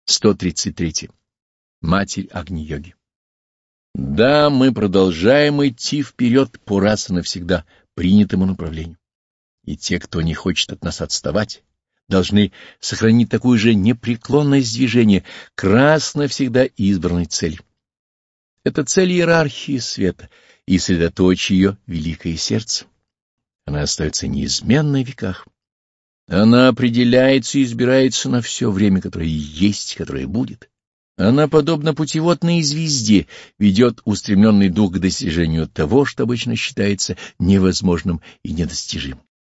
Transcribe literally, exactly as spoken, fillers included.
сто тридцать три. Матерь Агни-йоги. Да, мы продолжаем идти вперед по раз и навсегда принятому направлению. И те, кто не хочет от нас отставать, должны сохранить такую же непреклонность движения к раз навсегда избранной цели. Это цель иерархии света и средоточие ее великое сердце. Она остается неизменной в веках. Она определяется и избирается на все время, которое есть, которое будет. Она, подобно путеводной звезде, ведет устремленный дух к достижению того, что обычно считается невозможным и недостижимым.